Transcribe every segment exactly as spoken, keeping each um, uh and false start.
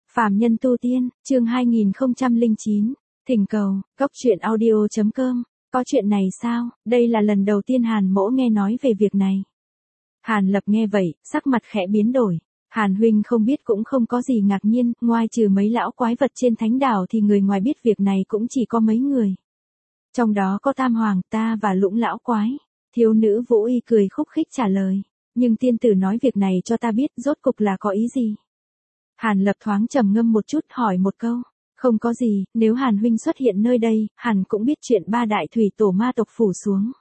Phàm nhân tu tiên, chương hai nghìn không trăm lẻ chín, thỉnh cầu, cốc truyện audio chấm com, có chuyện này sao, đây là lần đầu tiên Hàn Mỗ nghe nói về việc này. Hàn Lập nghe vậy, sắc mặt khẽ biến đổi. Hàn huynh không biết cũng không có gì ngạc nhiên, ngoài trừ mấy lão quái vật trên thánh đảo thì người ngoài biết việc này cũng chỉ có mấy người. Trong đó có Tam Hoàng, ta và Lũng lão quái. Thiếu nữ Vũ Y cười khúc khích trả lời. Nhưng tiên tử nói việc này cho ta biết rốt cục là có ý gì? Hàn Lập thoáng trầm ngâm một chút hỏi một câu. Không có gì, nếu Hàn huynh xuất hiện nơi đây, Hàn cũng biết chuyện ba đại thủy tổ ma tộc phủ xuống.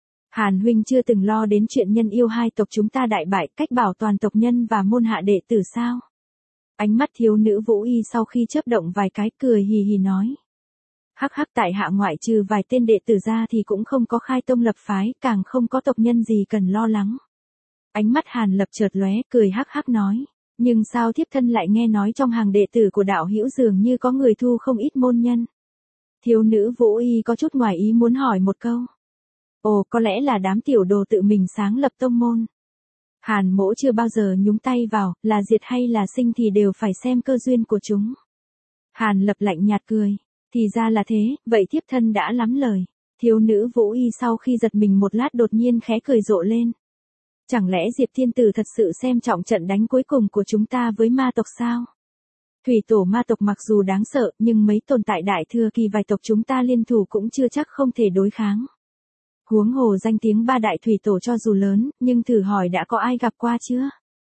Hàn huynh chưa từng lo đến chuyện nhân yêu hai tộc chúng ta đại bại, cách bảo toàn tộc nhân và môn hạ đệ tử sao? Ánh mắt thiếu nữ Vũ Y sau khi chớp động vài cái cười hì hì nói. Hắc hắc, tại hạ ngoại trừ vài tên đệ tử ra thì cũng không có khai tông lập phái, càng không có tộc nhân gì cần lo lắng. Ánh mắt Hàn Lập chợt lóe, cười hắc hắc nói. Nhưng sao thiếp thân lại nghe nói trong hàng đệ tử của đạo hữu dường như có người thu không ít môn nhân? Thiếu nữ Vũ Y có chút ngoài ý muốn hỏi một câu. Ồ, có lẽ là đám tiểu đồ tự mình sáng lập tông môn. Hàn Mỗ chưa bao giờ nhúng tay vào, là diệt hay là sinh thì đều phải xem cơ duyên của chúng. Hàn Lập lạnh nhạt cười. Thì ra là thế, vậy thiếp thân đã lắm lời. Thiếu nữ Vũ Y sau khi giật mình một lát đột nhiên khẽ cười rộ lên. Chẳng lẽ Diệp Thiên Tử thật sự xem trọng trận đánh cuối cùng của chúng ta với ma tộc sao? Thủy tổ ma tộc mặc dù đáng sợ, nhưng mấy tồn tại đại thừa kỳ vài tộc chúng ta liên thủ cũng chưa chắc không thể đối kháng. Huống hồ danh tiếng ba đại thủy tổ cho dù lớn, nhưng thử hỏi đã có ai gặp qua chưa?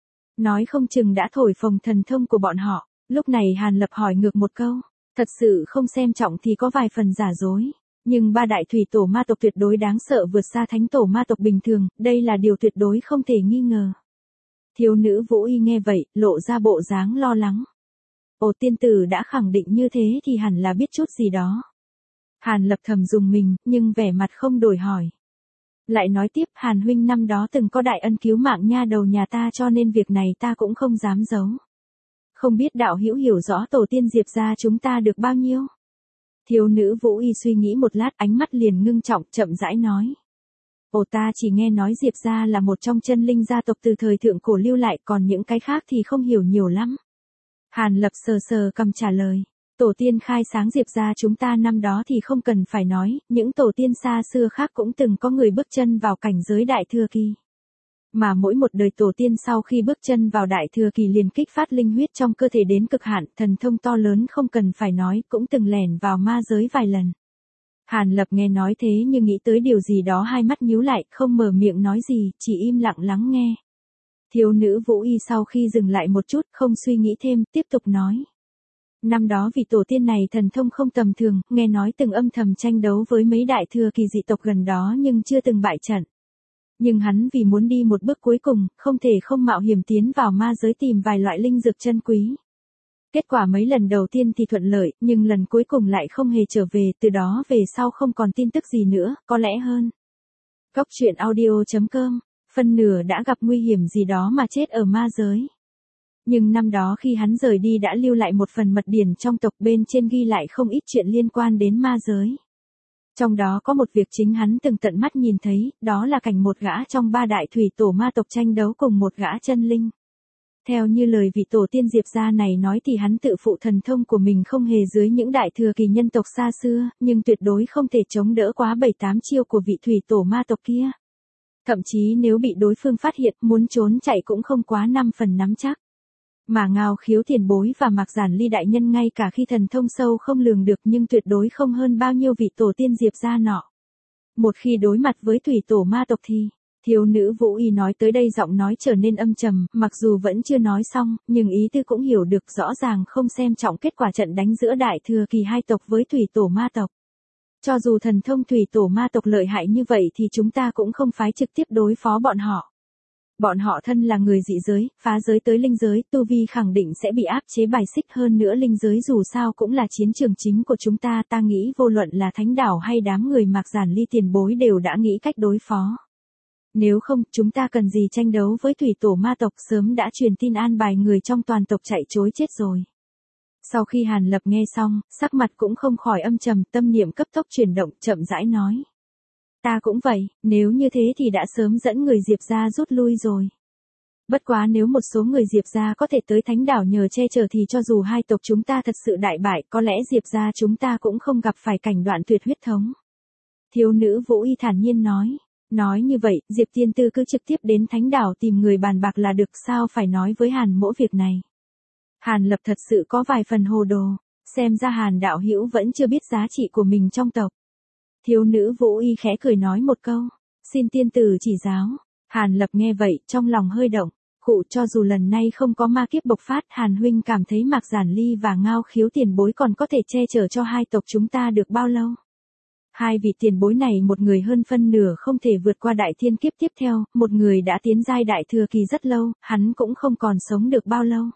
Nói không chừng đã thổi phồng thần thông của bọn họ. Lúc này Hàn Lập hỏi ngược một câu. Thật sự không xem trọng thì có vài phần giả dối. Nhưng ba đại thủy tổ ma tộc tuyệt đối đáng sợ vượt xa thánh tổ ma tộc bình thường, đây là điều tuyệt đối không thể nghi ngờ. Thiếu nữ Vũ Y nghe vậy, lộ ra bộ dáng lo lắng. Ồ, tiên tử đã khẳng định như thế thì hẳn là biết chút gì đó. Hàn Lập thầm dùng mình, nhưng vẻ mặt không đổi hỏi. Lại nói tiếp, Hàn huynh năm đó từng có đại ân cứu mạng nha đầu nhà ta cho nên việc này ta cũng không dám giấu. Không biết đạo hữu hiểu rõ tổ tiên Diệp gia chúng ta được bao nhiêu? Thiếu nữ Vũ Y suy nghĩ một lát, ánh mắt liền ngưng trọng, chậm rãi nói. Ồ, ta chỉ nghe nói Diệp gia là một trong chân linh gia tộc từ thời thượng cổ lưu lại, còn những cái khác thì không hiểu nhiều lắm. Hàn Lập sờ sờ cầm trả lời. Tổ tiên khai sáng Diệp gia chúng ta năm đó thì không cần phải nói, những tổ tiên xa xưa khác cũng từng có người bước chân vào cảnh giới đại thừa kỳ. Mà mỗi một đời tổ tiên sau khi bước chân vào đại thừa kỳ liền kích phát linh huyết trong cơ thể đến cực hạn, thần thông to lớn không cần phải nói, cũng từng lẻn vào ma giới vài lần. Hàn Lập nghe nói thế nhưng nghĩ tới điều gì đó hai mắt nhíu lại, không mở miệng nói gì, chỉ im lặng lắng nghe. Thiếu nữ Vũ Y sau khi dừng lại một chút, không suy nghĩ thêm, tiếp tục nói. Năm đó vị tổ tiên này thần thông không tầm thường, nghe nói từng âm thầm tranh đấu với mấy đại thừa kỳ dị tộc gần đó nhưng chưa từng bại trận. Nhưng hắn vì muốn đi một bước cuối cùng, không thể không mạo hiểm tiến vào ma giới tìm vài loại linh dược chân quý. Kết quả mấy lần đầu tiên thì thuận lợi, nhưng lần cuối cùng lại không hề trở về, từ đó về sau không còn tin tức gì nữa, có lẽ hơn. Cốc truyện audio chấm com, phân nửa đã gặp nguy hiểm gì đó mà chết ở ma giới. Nhưng năm đó khi hắn rời đi đã lưu lại một phần mật điển trong tộc, bên trên ghi lại không ít chuyện liên quan đến ma giới. Trong đó có một việc chính hắn từng tận mắt nhìn thấy, đó là cảnh một gã trong ba đại thủy tổ ma tộc tranh đấu cùng một gã chân linh. Theo như lời vị tổ tiên Diệp gia này nói thì hắn tự phụ thần thông của mình không hề dưới những đại thừa kỳ nhân tộc xa xưa, nhưng tuyệt đối không thể chống đỡ quá bảy tám chiêu của vị thủy tổ ma tộc kia. Thậm chí nếu bị đối phương phát hiện, muốn trốn chạy cũng không quá năm phần nắm chắc. Mà Ngao Khiếu tiền bối và Mạc Giản Ly đại nhân ngay cả khi thần thông sâu không lường được nhưng tuyệt đối không hơn bao nhiêu vị tổ tiên Diệp gia nọ. Một khi đối mặt với thủy tổ ma tộc thì, thiếu nữ Vũ Y nói tới đây giọng nói trở nên âm trầm, mặc dù vẫn chưa nói xong, nhưng ý tư cũng hiểu được rõ ràng không xem trọng kết quả trận đánh giữa đại thừa kỳ hai tộc với thủy tổ ma tộc. Cho dù thần thông thủy tổ ma tộc lợi hại như vậy thì chúng ta cũng không phái trực tiếp đối phó bọn họ. Bọn họ thân là người dị giới, phá giới tới linh giới, tu vi khẳng định sẽ bị áp chế bài xích, hơn nữa linh giới dù sao cũng là chiến trường chính của chúng ta, ta nghĩ vô luận là thánh đảo hay đám người Mạc Giản Ly tiền bối đều đã nghĩ cách đối phó. Nếu không, chúng ta cần gì tranh đấu với thủy tổ ma tộc, sớm đã truyền tin an bài người trong toàn tộc chạy trối chết rồi. Sau khi Hàn Lập nghe xong, sắc mặt cũng không khỏi âm trầm, tâm niệm cấp tốc chuyển động, chậm rãi nói. Ta cũng vậy, nếu như thế thì đã sớm dẫn người Diệp gia rút lui rồi. Bất quá nếu một số người Diệp gia có thể tới thánh đảo nhờ che chở thì cho dù hai tộc chúng ta thật sự đại bại, có lẽ Diệp gia chúng ta cũng không gặp phải cảnh đoạn tuyệt huyết thống. Thiếu nữ Vũ Y thản nhiên nói. Nói như vậy, Diệp tiên tư cứ trực tiếp đến thánh đảo tìm người bàn bạc là được, sao phải nói với Hàn Mỗ việc này. Hàn Lập thật sự có vài phần hồ đồ, xem ra Hàn đạo hữu vẫn chưa biết giá trị của mình trong tộc. Thiếu nữ Vũ Y khẽ cười nói một câu, xin tiên tử chỉ giáo. Hàn Lập nghe vậy, trong lòng hơi động, khụ, cho dù lần này không có ma kiếp bộc phát, Hàn huynh cảm thấy Mạc Giản Ly và Ngao Khiếu tiền bối còn có thể che chở cho hai tộc chúng ta được bao lâu? Hai vị tiền bối này một người hơn phân nửa không thể vượt qua đại thiên kiếp tiếp theo, một người đã tiến giai đại thừa kỳ rất lâu, hắn cũng không còn sống được bao lâu.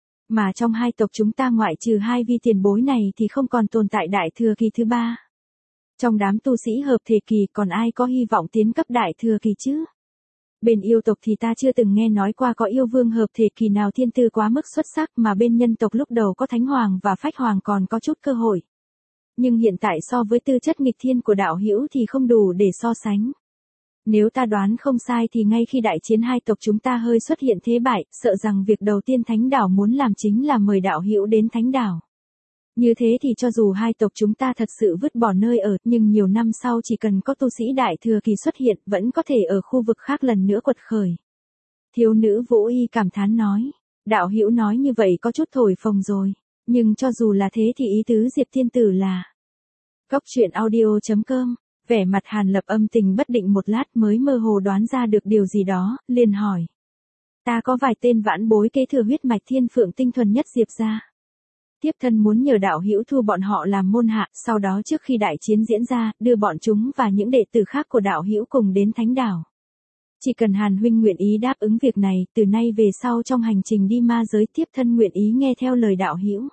Mà trong hai tộc chúng ta ngoại trừ hai vị tiền bối này thì không còn tồn tại đại thừa kỳ thứ ba. Trong đám tu sĩ hợp thể kỳ còn ai có hy vọng tiến cấp đại thừa kỳ chứ? Bên yêu tộc thì ta chưa từng nghe nói qua có yêu vương hợp thể kỳ nào thiên tư quá mức xuất sắc, mà bên nhân tộc lúc đầu có thánh hoàng và phách hoàng còn có chút cơ hội. Nhưng hiện tại so với tư chất nghịch thiên của đạo hữu thì không đủ để so sánh. Nếu ta đoán không sai thì ngay khi đại chiến hai tộc chúng ta hơi xuất hiện thế bại, sợ rằng việc đầu tiên thánh đảo muốn làm chính là mời đạo hữu đến thánh đảo. Như thế thì cho dù hai tộc chúng ta thật sự vứt bỏ nơi ở, nhưng nhiều năm sau chỉ cần có tu sĩ đại thừa kỳ xuất hiện, vẫn có thể ở khu vực khác lần nữa quật khởi. Thiếu nữ Vũ Y cảm thán nói, đạo hữu nói như vậy có chút thổi phồng rồi, nhưng cho dù là thế thì ý tứ Diệp tiên tử là. Cốc truyện audio chấm com, vẻ mặt Hàn Lập âm tình bất định một lát mới mơ hồ đoán ra được điều gì đó, liền hỏi. Ta có vài tên vãn bối kế thừa huyết mạch thiên phượng tinh thuần nhất Diệp gia. Tiếp thân muốn nhờ đạo hữu thu bọn họ làm môn hạ, sau đó trước khi đại chiến diễn ra, đưa bọn chúng và những đệ tử khác của đạo hữu cùng đến thánh đảo. Chỉ cần Hàn huynh nguyện ý đáp ứng việc này, từ nay về sau trong hành trình đi ma giới tiếp thân nguyện ý nghe theo lời đạo hữu.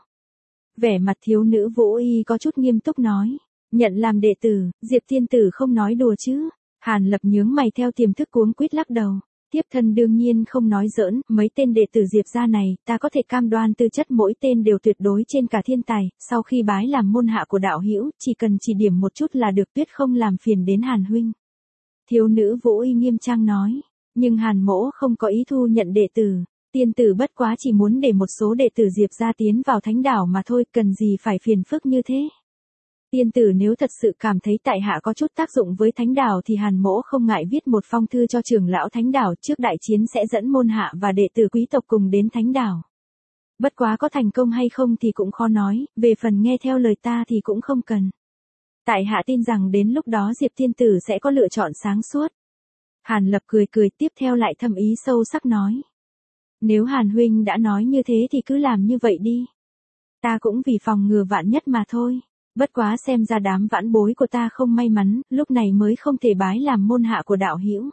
Vẻ mặt thiếu nữ Vũ Y có chút nghiêm túc nói, nhận làm đệ tử, Diệp tiên tử không nói đùa chứ? Hàn Lập nhướng mày theo tiềm thức cuống quýt lắc đầu. Tiếp thân đương nhiên không nói giỡn, mấy tên đệ tử Diệp gia này, ta có thể cam đoan tư chất mỗi tên đều tuyệt đối trên cả thiên tài, sau khi bái làm môn hạ của đạo hữu, chỉ cần chỉ điểm một chút là được, tuyết không làm phiền đến Hàn huynh. Thiếu nữ Vũ Y nghiêm trang nói, nhưng Hàn mỗ không có ý thu nhận đệ tử, tiên tử bất quá chỉ muốn để một số đệ tử Diệp gia tiến vào thánh đảo mà thôi, cần gì phải phiền phức như thế. Tiên tử nếu thật sự cảm thấy tại hạ có chút tác dụng với thánh đảo thì Hàn mỗ không ngại viết một phong thư cho trưởng lão thánh đảo, trước đại chiến sẽ dẫn môn hạ và đệ tử quý tộc cùng đến thánh đảo. Bất quá có thành công hay không thì cũng khó nói, về phần nghe theo lời ta thì cũng không cần. Tại hạ tin rằng đến lúc đó Diệp tiên tử sẽ có lựa chọn sáng suốt. Hàn Lập cười cười tiếp theo lại thâm ý sâu sắc nói. Nếu Hàn huynh đã nói như thế thì cứ làm như vậy đi. Ta cũng vì phòng ngừa vạn nhất mà thôi. Bất quá xem ra đám vãn bối của ta không may mắn, lúc này mới không thể bái làm môn hạ của đạo hữu.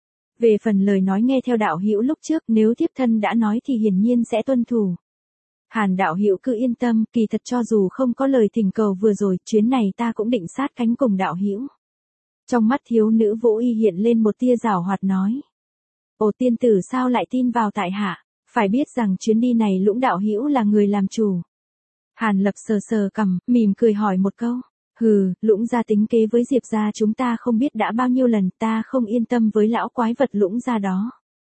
Về phần lời nói nghe theo đạo hữu lúc trước, nếu tiếp thân đã nói thì hiển nhiên sẽ tuân thủ. Hàn đạo hữu cứ yên tâm, kỳ thật cho dù không có lời thỉnh cầu vừa rồi, chuyến này ta cũng định sát cánh cùng đạo hữu. Trong mắt thiếu nữ Vũ Y hiện lên một tia giảo hoạt nói. Ồ tiên tử sao lại tin vào tại hạ, phải biết rằng chuyến đi này Lũng đạo hữu là người làm chủ. Hàn Lập sờ sờ cằm, mỉm cười hỏi một câu. Hừ, Lũng gia tính kế với Diệp gia chúng ta không biết đã bao nhiêu lần, ta không yên tâm với lão quái vật Lũng gia đó.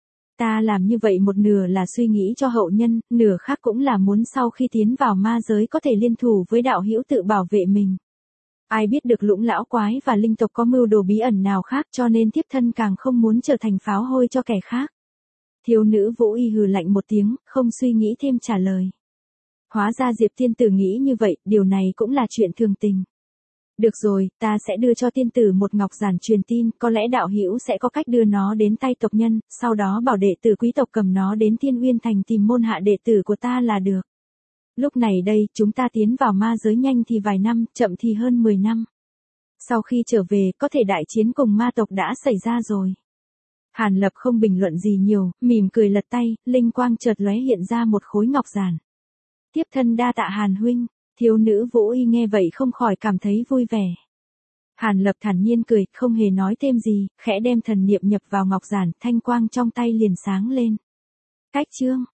Ta làm như vậy một nửa là suy nghĩ cho hậu nhân, nửa khác cũng là muốn sau khi tiến vào ma giới có thể liên thủ với đạo hữu tự bảo vệ mình. Ai biết được Lũng lão quái và linh tộc có mưu đồ bí ẩn nào khác, cho nên tiếp thân càng không muốn trở thành pháo hôi cho kẻ khác. Thiếu nữ Vũ Y hừ lạnh một tiếng, không suy nghĩ thêm trả lời. Hóa ra Diệp tiên tử nghĩ như vậy, điều này cũng là chuyện thường tình. Được rồi, ta sẽ đưa cho tiên tử một ngọc giản truyền tin, có lẽ đạo hữu sẽ có cách đưa nó đến tay tộc nhân, sau đó bảo đệ tử quý tộc cầm nó đến Thiên Uyên Thành tìm môn hạ đệ tử của ta là được. Lúc này đây, chúng ta tiến vào ma giới nhanh thì vài năm, chậm thì hơn mười năm. Sau khi trở về, có thể đại chiến cùng ma tộc đã xảy ra rồi. Hàn Lập không bình luận gì nhiều, mỉm cười lật tay, linh quang chợt lóe hiện ra một khối ngọc giản. Tiếp thân đa tạ Hàn huynh, thiếu nữ Vũ Y nghe vậy không khỏi cảm thấy vui vẻ. Hàn Lập thản nhiên cười, không hề nói thêm gì, khẽ đem thần niệm nhập vào ngọc giản, thanh quang trong tay liền sáng lên. Cách chương